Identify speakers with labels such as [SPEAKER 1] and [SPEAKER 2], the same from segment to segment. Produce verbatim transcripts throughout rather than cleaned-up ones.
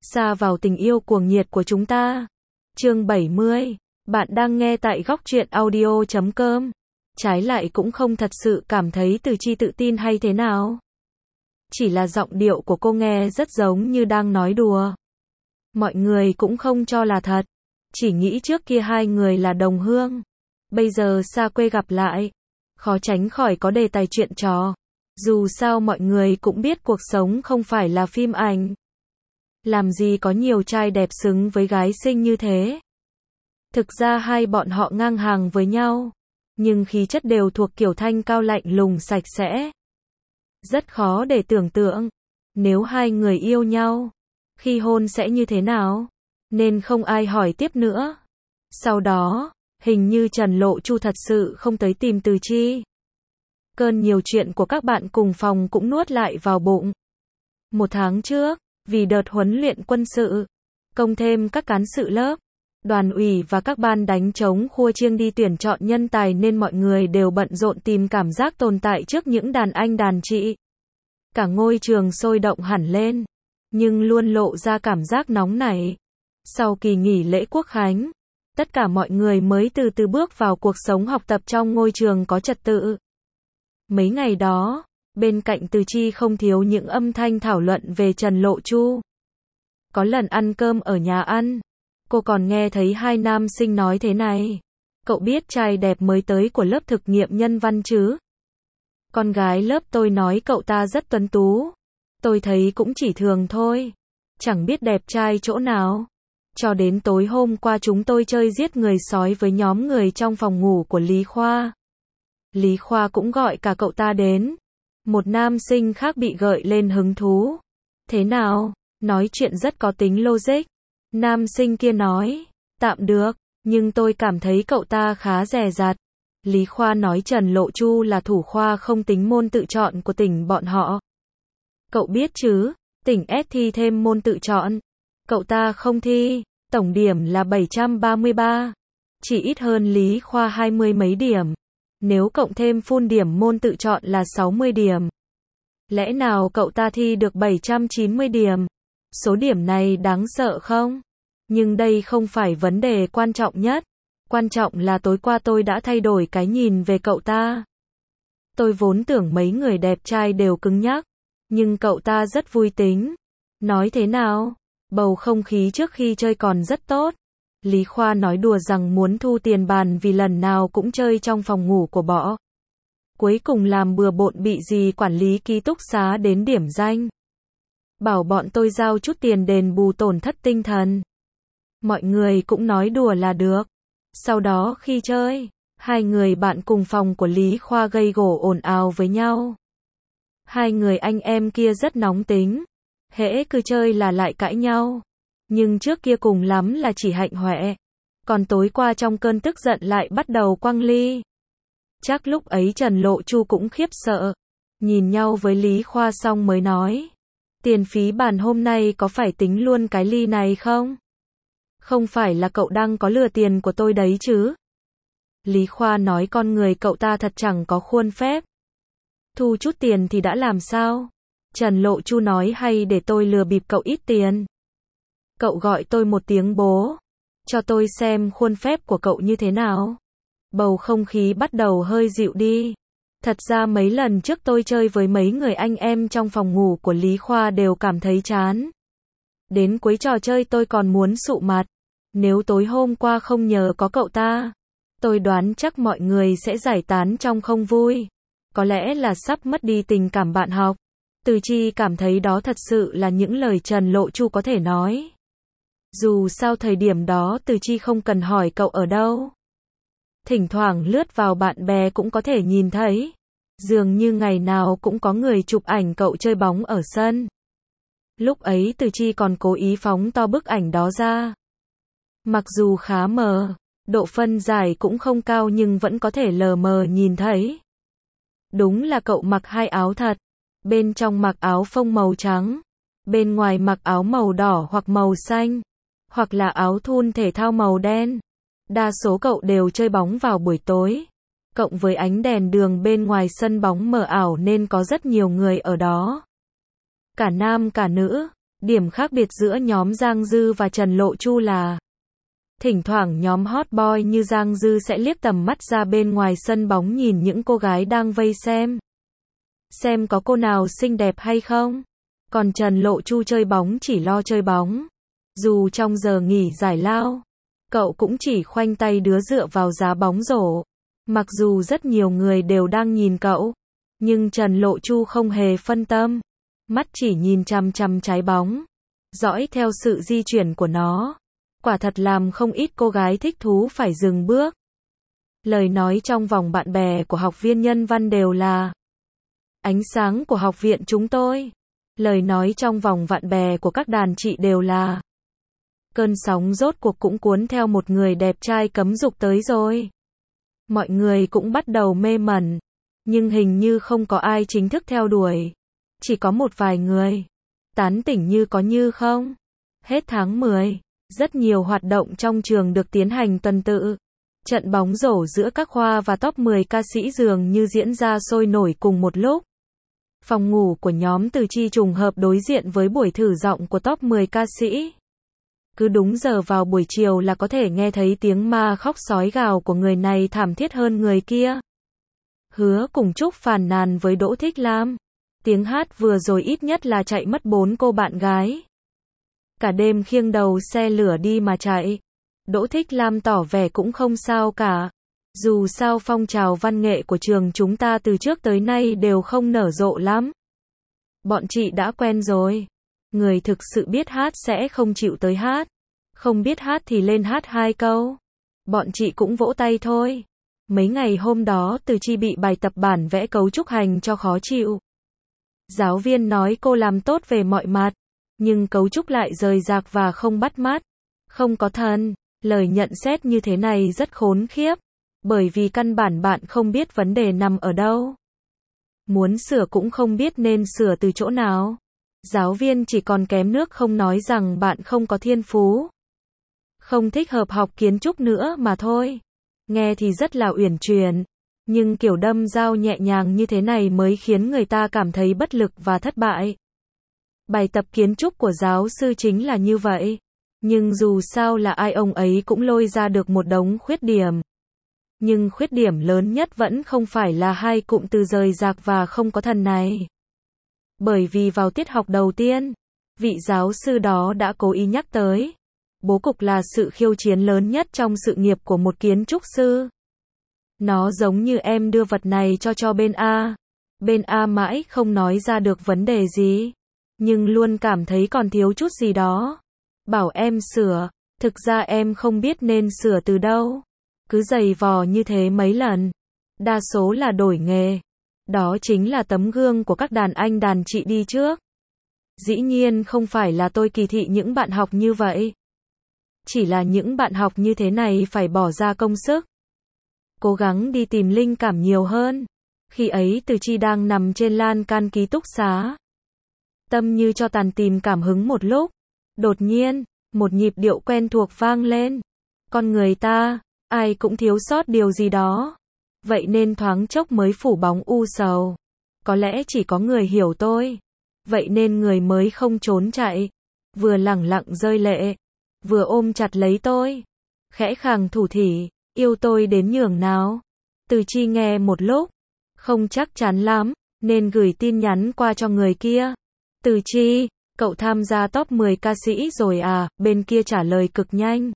[SPEAKER 1] Sa vào tình yêu cuồng nhiệt của chúng ta. Chương bảy mươi. Bạn đang nghe tại góc truyện audio chấm com. Trái lại cũng không thật sự cảm thấy Từ Chi tự tin hay thế nào. Chỉ là giọng điệu của cô nghe rất giống như đang nói đùa. Mọi người cũng không cho là thật. Chỉ nghĩ trước kia hai người là đồng hương. Bây giờ xa quê gặp lại. Khó tránh khỏi có đề tài chuyện trò. Dù sao mọi người cũng biết cuộc sống không phải là phim ảnh. Làm gì có nhiều trai đẹp xứng với gái xinh như thế. Thực ra hai bọn họ ngang hàng với nhau. Nhưng khí chất đều thuộc kiểu thanh cao lạnh lùng sạch sẽ. Rất khó để tưởng tượng. Nếu hai người yêu nhau, khi hôn sẽ như thế nào? Nên không ai hỏi tiếp nữa. Sau đó, hình như Trần Lộ Chu thật sự không tới tìm Từ Chi. Cơn nhiều chuyện của các bạn cùng phòng cũng nuốt lại vào bụng. Một tháng trước, vì đợt huấn luyện quân sự, cộng thêm các cán sự lớp, đoàn ủy và các ban đánh trống khua chiêng đi tuyển chọn nhân tài nên mọi người đều bận rộn tìm cảm giác tồn tại trước những đàn anh đàn chị. Cả ngôi trường sôi động hẳn lên, nhưng luôn lộ ra cảm giác nóng nảy. Sau kỳ nghỉ lễ Quốc khánh, tất cả mọi người mới từ từ bước vào cuộc sống học tập trong ngôi trường có trật tự. Mấy ngày đó, bên cạnh Từ Chi không thiếu những âm thanh thảo luận về Trần Lộ Chu. Có lần ăn cơm ở nhà ăn, cô còn nghe thấy hai nam sinh nói thế này. Cậu biết trai đẹp mới tới của lớp thực nghiệm nhân văn chứ? Con gái lớp tôi nói cậu ta rất tuấn tú. Tôi thấy cũng chỉ thường thôi. Chẳng biết đẹp trai chỗ nào. Cho đến tối hôm qua chúng tôi chơi giết người sói với nhóm người trong phòng ngủ của Lý Khoa. Lý Khoa cũng gọi cả cậu ta đến. Một nam sinh khác bị gợi lên hứng thú. Thế nào? Nói chuyện rất có tính logic. Nam sinh kia nói, tạm được, nhưng tôi cảm thấy cậu ta khá dè dặt. Lý Khoa nói Trần Lộ Chu là thủ khoa không tính môn tự chọn của tỉnh bọn họ. Cậu biết chứ, tỉnh S thi thêm môn tự chọn. Cậu ta không thi, tổng điểm là bảy trăm ba mươi ba. Chỉ ít hơn Lý Khoa hai mươi mấy điểm. Nếu cộng thêm full điểm môn tự chọn là sáu mươi điểm. Lẽ nào cậu ta thi được bảy trăm chín mươi điểm? Số điểm này đáng sợ không? Nhưng đây không phải vấn đề quan trọng nhất. Quan trọng là tối qua tôi đã thay đổi cái nhìn về cậu ta. Tôi vốn tưởng mấy người đẹp trai đều cứng nhắc. Nhưng cậu ta rất vui tính. Nói thế nào? Bầu không khí trước khi chơi còn rất tốt. Lý Khoa nói đùa rằng muốn thu tiền bàn vì lần nào cũng chơi trong phòng ngủ của bọ. Cuối cùng làm bừa bộn bị gì quản lý ký túc xá đến điểm danh. Bảo bọn tôi giao chút tiền đền bù tổn thất tinh thần. Mọi người cũng nói đùa là được. Sau đó khi chơi, hai người bạn cùng phòng của Lý Khoa gây gổ ồn ào với nhau. Hai người anh em kia rất nóng tính. Hễ cứ chơi là lại cãi nhau. Nhưng trước kia cùng lắm là chỉ hạnh hoẹ. Còn tối qua trong cơn tức giận lại bắt đầu quăng ly. Chắc lúc ấy Trần Lộ Chu cũng khiếp sợ. Nhìn nhau với Lý Khoa xong mới nói. Tiền phí bàn hôm nay có phải tính luôn cái ly này không? Không phải là cậu đang có lừa tiền của tôi đấy chứ? Lý Khoa nói con người cậu ta thật chẳng có khuôn phép. Thu chút tiền thì đã làm sao? Trần Lộ Chu nói hay để tôi lừa bịp cậu ít tiền. Cậu gọi tôi một tiếng bố. Cho tôi xem khuôn phép của cậu như thế nào. Bầu không khí bắt đầu hơi dịu đi. Thật ra mấy lần trước tôi chơi với mấy người anh em trong phòng ngủ của Lý Khoa đều cảm thấy chán. Đến cuối trò chơi tôi còn muốn sụ mặt. Nếu tối hôm qua không nhờ có cậu ta, tôi đoán chắc mọi người sẽ giải tán trong không vui. Có lẽ là sắp mất đi tình cảm bạn học. Từ Chi cảm thấy đó thật sự là những lời Trần Lộ Chu có thể nói. Dù sao thời điểm đó Từ Chi không cần hỏi cậu ở đâu. Thỉnh thoảng lướt vào bạn bè cũng có thể nhìn thấy. Dường như ngày nào cũng có người chụp ảnh cậu chơi bóng ở sân. Lúc ấy Từ Chi còn cố ý phóng to bức ảnh đó ra. Mặc dù khá mờ, độ phân giải cũng không cao nhưng vẫn có thể lờ mờ nhìn thấy. Đúng là cậu mặc hai áo thật. Bên trong mặc áo phông màu trắng. Bên ngoài mặc áo màu đỏ hoặc màu xanh. Hoặc là áo thun thể thao màu đen. Đa số cậu đều chơi bóng vào buổi tối. Cộng với ánh đèn đường bên ngoài sân bóng mờ ảo nên có rất nhiều người ở đó. Cả nam cả nữ, Điểm khác biệt giữa nhóm Giang Dư và Trần Lộ Chu là thỉnh thoảng nhóm hot boy như Giang Dư sẽ liếc tầm mắt ra bên ngoài sân bóng nhìn những cô gái đang vây xem. Xem có cô nào xinh đẹp hay không. Còn Trần Lộ Chu chơi bóng chỉ lo chơi bóng. Dù trong giờ nghỉ giải lao, cậu cũng chỉ khoanh tay đứa dựa vào giá bóng rổ. Mặc dù rất nhiều người đều đang nhìn cậu, nhưng Trần Lộ Chu không hề phân tâm. Mắt chỉ nhìn chằm chằm trái bóng, dõi theo sự di chuyển của nó. Quả thật làm không ít cô gái thích thú phải dừng bước. Lời nói trong vòng bạn bè của học viên nhân văn đều là ánh sáng của học viện chúng tôi. Lời nói trong vòng bạn bè của các đàn chị đều là cơn sóng rốt cuộc cũng cuốn theo một người đẹp trai cấm dục tới rồi. Mọi người cũng bắt đầu mê mẩn, nhưng hình như không có ai chính thức theo đuổi. Chỉ có một vài người tán tỉnh như có như không. Hết tháng mười, rất nhiều hoạt động trong trường được tiến hành tuần tự. Trận bóng rổ giữa các khoa và top mười ca sĩ dường như diễn ra sôi nổi cùng một lúc. Phòng ngủ của nhóm Từ Chi trùng hợp đối diện với buổi thử giọng của top mười ca sĩ. Cứ đúng giờ vào buổi chiều là có thể nghe thấy tiếng ma khóc sói gào của người này thảm thiết hơn người kia. Hứa cùng Trúc phàn nàn với Đỗ Thích Lam. Tiếng hát vừa rồi ít nhất là chạy mất bốn cô bạn gái. Cả đêm khiêng đầu xe lửa đi mà chạy. Đỗ Thích Lam tỏ vẻ cũng không sao cả. Dù sao phong trào văn nghệ của trường chúng ta từ trước tới nay đều không nở rộ lắm. Bọn chị đã quen rồi. Người thực sự biết hát sẽ không chịu tới hát. Không biết hát thì lên hát hai câu. Bọn chị cũng vỗ tay thôi. Mấy ngày hôm đó Từ Chi bị bài tập bản vẽ cấu trúc hành cho khó chịu. Giáo viên nói cô làm tốt về mọi mặt, nhưng cấu trúc lại rời rạc và không bắt mắt. Không có thần. Lời nhận xét như thế này rất khốn khiếp. Bởi vì căn bản bạn không biết vấn đề nằm ở đâu. Muốn sửa cũng không biết nên sửa từ chỗ nào. Giáo viên chỉ còn kém nước không nói rằng bạn không có thiên phú. Không thích hợp học kiến trúc nữa mà thôi. Nghe thì rất là uyển chuyển. Nhưng kiểu đâm dao nhẹ nhàng như thế này mới khiến người ta cảm thấy bất lực và thất bại. Bài tập kiến trúc của giáo sư chính là như vậy. Nhưng dù sao là ai ông ấy cũng lôi ra được một đống khuyết điểm. Nhưng khuyết điểm lớn nhất vẫn không phải là hai cụm từ rời rạc và không có thần này. Bởi vì vào tiết học đầu tiên, vị giáo sư đó đã cố ý nhắc tới. Bố cục là sự khiêu chiến lớn nhất trong sự nghiệp của một kiến trúc sư. Nó giống như em đưa vật này cho cho bên A. Bên A mãi không nói ra được vấn đề gì. Nhưng luôn cảm thấy còn thiếu chút gì đó. Bảo em sửa. Thực ra em không biết nên sửa từ đâu. Cứ giày vò như thế mấy lần. Đa số là đổi nghề. Đó chính là tấm gương của các đàn anh đàn chị đi trước. Dĩ nhiên không phải là tôi kỳ thị những bạn học như vậy. Chỉ là những bạn học như thế này phải bỏ ra công sức. Cố gắng đi tìm linh cảm nhiều hơn. Khi ấy Từ Chi đang nằm trên lan can ký túc xá. Tâm như cho tàn tìm cảm hứng một lúc. Đột nhiên, một nhịp điệu quen thuộc vang lên. Con người ta, ai cũng thiếu sót điều gì đó. Vậy nên thoáng chốc mới phủ bóng u sầu. Có lẽ chỉ có người hiểu tôi. Vậy nên người mới không trốn chạy. Vừa lẳng lặng rơi lệ. Vừa ôm chặt lấy tôi. Khẽ khàng thủ thỉ. Yêu tôi đến nhường nào. Từ Chi nghe một lúc. Không chắc chắn lắm. Nên gửi tin nhắn qua cho người kia. Từ Chi, cậu tham gia top mười ca sĩ rồi à? Bên kia trả lời cực nhanh.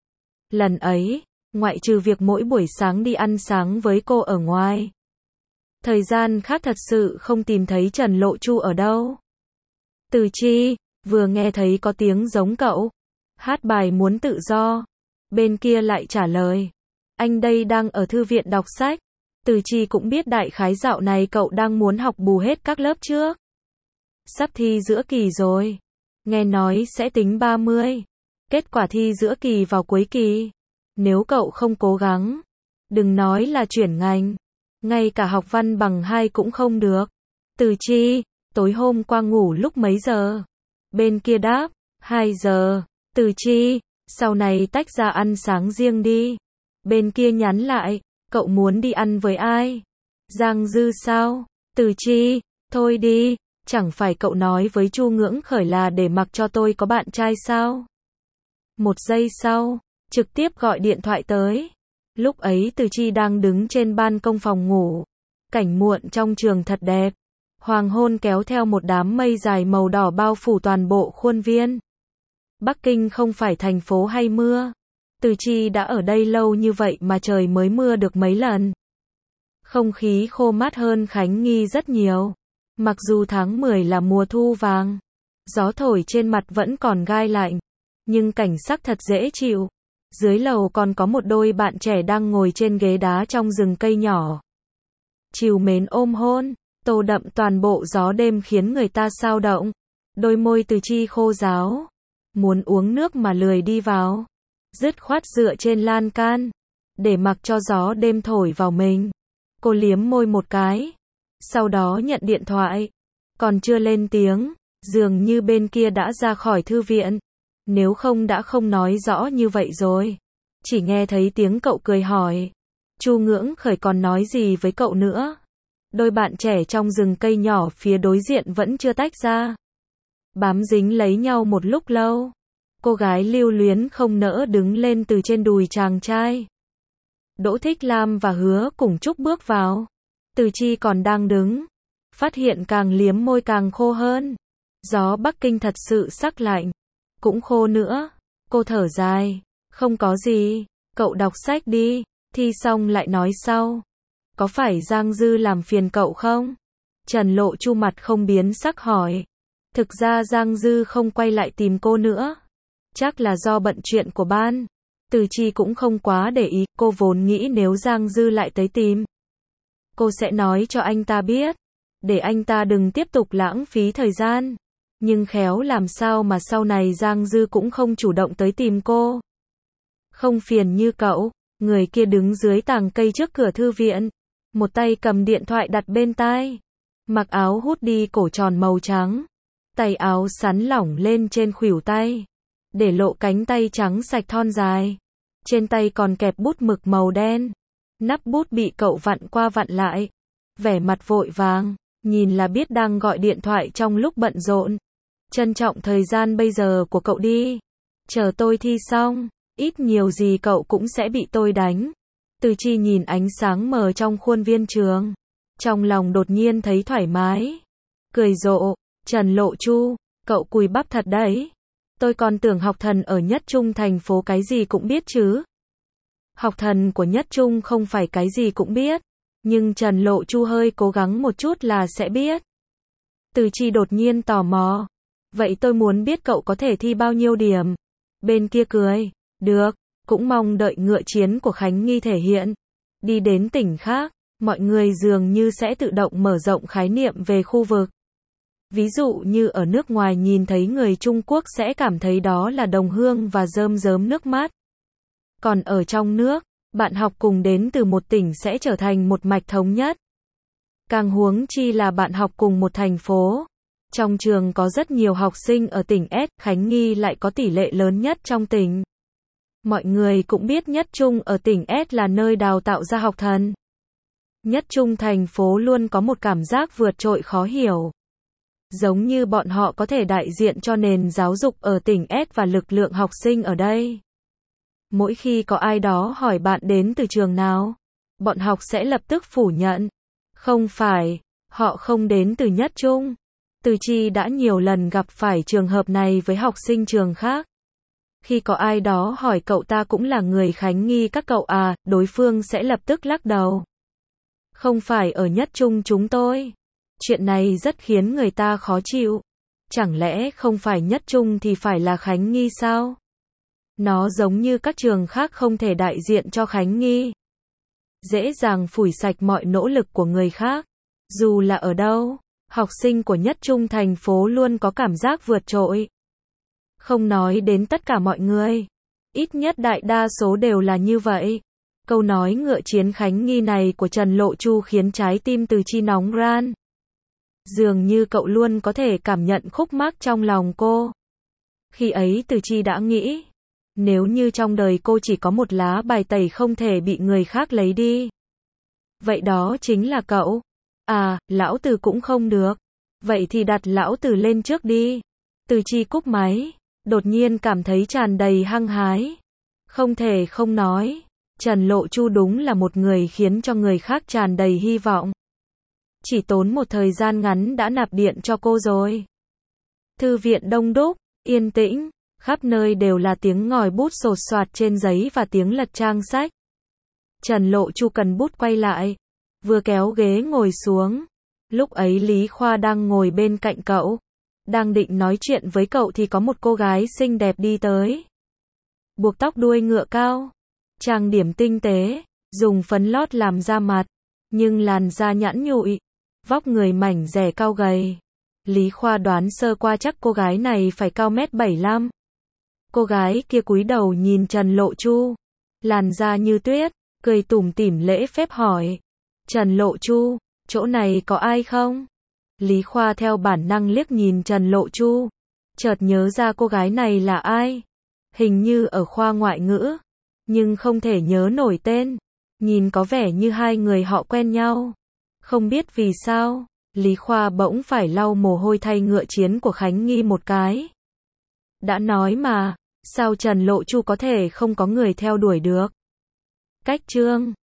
[SPEAKER 1] Lần ấy, ngoại trừ việc mỗi buổi sáng đi ăn sáng với cô ở ngoài. Thời gian khác thật sự không tìm thấy Trần Lộ Chu ở đâu. Từ Chi, vừa nghe thấy có tiếng giống cậu. Hát bài muốn tự do. Bên kia lại trả lời. Anh đây đang ở thư viện đọc sách. Từ Chi cũng biết đại khái dạo này cậu đang muốn học bù hết các lớp trước. Sắp thi giữa kỳ rồi. Nghe nói sẽ tính ba mươi. Kết quả thi giữa kỳ vào cuối kỳ. Nếu cậu không cố gắng, đừng nói là chuyển ngành. Ngay cả học văn bằng hai cũng không được. Từ Chi, tối hôm qua ngủ lúc mấy giờ? Bên kia đáp, hai giờ. Từ Chi, sau này tách ra ăn sáng riêng đi. Bên kia nhắn lại, cậu muốn đi ăn với ai? Giang Dư sao? Từ Chi, thôi đi, Chẳng phải cậu nói với Chu Ngưỡng Khởi là để mặc cho tôi có bạn trai sao? Một giây sau, trực tiếp gọi điện thoại tới. Lúc ấy Từ Chi đang đứng trên ban công phòng ngủ. Cảnh muộn trong trường thật đẹp. Hoàng hôn kéo theo một đám mây dài màu đỏ bao phủ toàn bộ khuôn viên. Bắc Kinh không phải thành phố hay mưa. Từ Chi đã ở đây lâu như vậy mà trời mới mưa được mấy lần. Không khí khô mát hơn Khánh Nghi rất nhiều. Mặc dù tháng mười là mùa thu vàng, gió thổi trên mặt vẫn còn gai lạnh, nhưng cảnh sắc thật dễ chịu. Dưới lầu còn có một đôi bạn trẻ đang ngồi trên ghế đá trong rừng cây nhỏ. Trìu mến ôm hôn, tô đậm toàn bộ gió đêm khiến người ta xao động. Đôi môi Từ Chi khô ráo, muốn uống nước mà lười đi vào. Dứt khoát dựa trên lan can, để mặc cho gió đêm thổi vào mình. Cô liếm môi một cái, sau đó nhận điện thoại. Còn chưa lên tiếng, dường như bên kia đã ra khỏi thư viện. Nếu không đã không nói rõ như vậy rồi. Chỉ nghe thấy tiếng cậu cười hỏi. Chu Ngưỡng Khởi còn nói gì với cậu nữa? Đôi bạn trẻ trong rừng cây nhỏ phía đối diện vẫn chưa tách ra. Bám dính lấy nhau một lúc lâu. Cô gái lưu luyến không nỡ đứng lên từ trên đùi chàng trai. Đỗ Thích Lam và Hứa Cùng Trúc bước vào. Từ Chi còn đang đứng. Phát hiện càng liếm môi càng khô hơn. Gió Bắc Kinh thật sự sắc lạnh. Cũng khô nữa. Cô thở dài. Không có gì. Cậu đọc sách đi. Thi xong lại nói sau. Có phải Giang Dư làm phiền cậu không? Trần Lộ Chu mặt không biến sắc hỏi. Thực ra Giang Dư không quay lại tìm cô nữa. Chắc là do bận chuyện của ban. Từ Chi cũng không quá để ý. Cô vốn nghĩ nếu Giang Dư lại tới tìm, cô sẽ nói cho anh ta biết. Để anh ta đừng tiếp tục lãng phí thời gian. Nhưng khéo làm sao mà sau này Giang Dư cũng không chủ động tới tìm cô. Không phiền như cậu. Người kia đứng dưới tàng cây trước cửa thư viện. Một tay cầm điện thoại đặt bên tai. Mặc áo hút đi cổ tròn màu trắng. Tay áo sắn lỏng lên trên khuỷu tay. Để lộ cánh tay trắng sạch thon dài. Trên tay còn kẹp bút mực màu đen. Nắp bút bị cậu vặn qua vặn lại. Vẻ mặt vội vàng. Nhìn là biết đang gọi điện thoại trong lúc bận rộn. Trân trọng thời gian bây giờ của cậu đi. Chờ tôi thi xong. Ít nhiều gì cậu cũng sẽ bị tôi đánh. Từ Chi nhìn ánh sáng mờ trong khuôn viên trường. Trong lòng đột nhiên thấy thoải mái. Cười rộ. Trần Lộ Chu, cậu cùi bắp thật đấy. Tôi còn tưởng học thần ở Nhất Trung thành phố cái gì cũng biết chứ. Học thần của Nhất Trung không phải cái gì cũng biết. Nhưng Trần Lộ Chu hơi cố gắng một chút là sẽ biết. Từ Chi đột nhiên tò mò. Vậy tôi muốn biết cậu có thể thi bao nhiêu điểm. Bên kia cười. Được, cũng mong đợi ngựa chiến của Khánh Nghi thể hiện. Đi đến tỉnh khác, mọi người dường như sẽ tự động mở rộng khái niệm về khu vực. Ví dụ như ở nước ngoài nhìn thấy người Trung Quốc sẽ cảm thấy đó là đồng hương và rơm rớm nước mắt. Còn ở trong nước, bạn học cùng đến từ một tỉnh sẽ trở thành một mạch thống nhất. Càng huống chi là bạn học cùng một thành phố. Trong trường có rất nhiều học sinh ở tỉnh S, Khánh Nghi lại có tỷ lệ lớn nhất trong tỉnh. Mọi người cũng biết Nhất Trung ở tỉnh S là nơi đào tạo ra học thần. Nhất Trung thành phố luôn có một cảm giác vượt trội khó hiểu. Giống như bọn họ có thể đại diện cho nền giáo dục ở tỉnh S và lực lượng học sinh ở đây. Mỗi khi có ai đó hỏi bạn đến từ trường nào, bọn học sẽ lập tức phủ nhận. Không phải, họ không đến từ Nhất Trung. Từ Chi đã nhiều lần gặp phải trường hợp này với học sinh trường khác. Khi có ai đó hỏi cậu ta cũng là người Khánh Nghi các cậu à, đối phương sẽ lập tức lắc đầu. Không phải ở Nhất Trung chúng tôi. Chuyện này rất khiến người ta khó chịu. Chẳng lẽ không phải Nhất Trung thì phải là Khánh Nghi sao? Nó giống như các trường khác không thể đại diện cho Khánh Nghi. Dễ dàng phủi sạch mọi nỗ lực của người khác. Dù là ở đâu, học sinh của Nhất Trung thành phố luôn có cảm giác vượt trội. Không nói đến tất cả mọi người. Ít nhất đại đa số đều là như vậy. Câu nói ngựa chiến Khánh Nghi này của Trần Lộ Chu khiến trái tim Từ Chi nóng ran. Dường như cậu luôn có thể cảm nhận khúc mắc trong lòng cô. Khi ấy Từ Chi đã nghĩ, nếu như trong đời cô chỉ có một lá bài tẩy không thể bị người khác lấy đi, vậy đó chính là cậu. À, lão Từ cũng không được. Vậy thì đặt lão tử lên trước đi. Từ Chi cúp máy, đột nhiên cảm thấy tràn đầy hăng hái. Không thể không nói, Trần Lộ Chu đúng là một người khiến cho người khác tràn đầy hy vọng. Chỉ tốn một thời gian ngắn đã nạp điện cho cô rồi. Thư viện đông đúc, yên tĩnh, khắp nơi đều là tiếng ngòi bút sột soạt trên giấy và tiếng lật trang sách. Trần Lộ Chu cần bút quay lại, vừa kéo ghế ngồi xuống. Lúc ấy Lý Khoa đang ngồi bên cạnh cậu, đang định nói chuyện với cậu thì có một cô gái xinh đẹp đi tới. Buộc tóc đuôi ngựa cao, trang điểm tinh tế, dùng phấn lót làm da mặt, nhưng làn da nhẵn nhụi, vóc người mảnh dẻ cao gầy. Lý Khoa đoán sơ qua chắc cô gái này phải cao mét bảy mươi lăm. Cô gái kia cúi đầu nhìn Trần Lộ Chu, làn da như tuyết, cười tủm tỉm lễ phép hỏi. Trần Lộ Chu, chỗ này có ai không? Lý Khoa theo bản năng liếc nhìn Trần Lộ Chu, chợt nhớ ra cô gái này là ai. Hình như ở khoa ngoại ngữ, nhưng không thể nhớ nổi tên. Nhìn có vẻ như hai người họ quen nhau. Không biết vì sao, Lý Khoa bỗng phải lau mồ hôi thay ngựa chiến của Khánh Nghi một cái. Đã nói mà, sao Trần Lộ Chu có thể không có người theo đuổi được? Cách chương